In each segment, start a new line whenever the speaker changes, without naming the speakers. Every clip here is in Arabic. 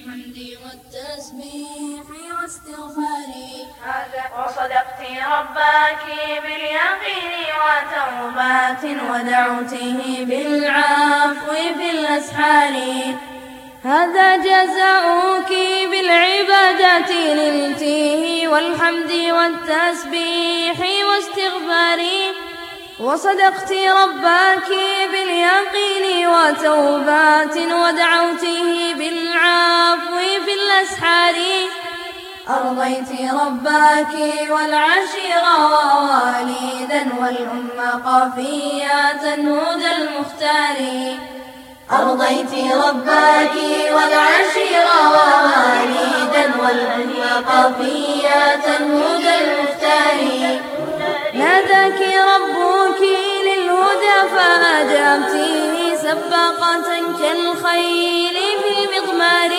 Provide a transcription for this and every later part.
بالحمد والتسبيح واستغفار.
وصدقت ربك باليقين وتوبات ودعوته بالعفو في الأسحار.
هذا جزاؤك بالعبادة للتيه والحمد والتسبيح واستغفار. وصدقت ربك باليقين وتوبات ودعوته بالعفو في الأسحار.
أرضيت ربك والعشير ووالدا والأم قفيات هدى المختار. أرضيت ربك والعشير ووالدا والأم قفيات هدى المختار.
ناداك ربك للهدى فأجبته سباقة كالخيل في المضمار.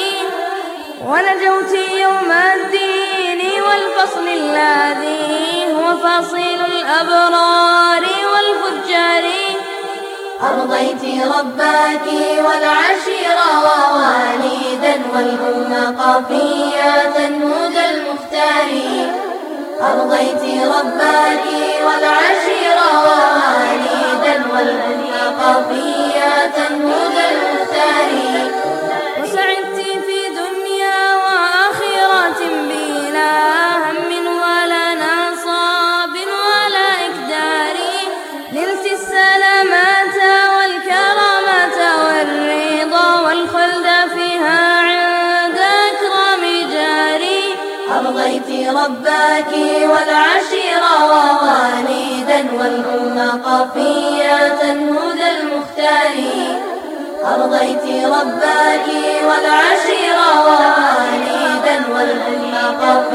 ونجوت يوم الدين والفصل الذي هو فصيل الأبرار والفجار.
أرضيت ربك والعشير ووالدا والأم قفيات هدى المختار. أرضيت ربك والعشير ووالدا والأم قفيات هدى المختار.
وسعدت في دنيا وآخرة بلا هم ولا نصاب ولا إكدار. نلت السلامات والكرامة والرضا والخلد فيها عند أكرم جاري.
أرضيت ربك والعشير ووالدا والأم قفيات هدى المختار. أرضيت ربك والعشير ووالدا والأم قفيات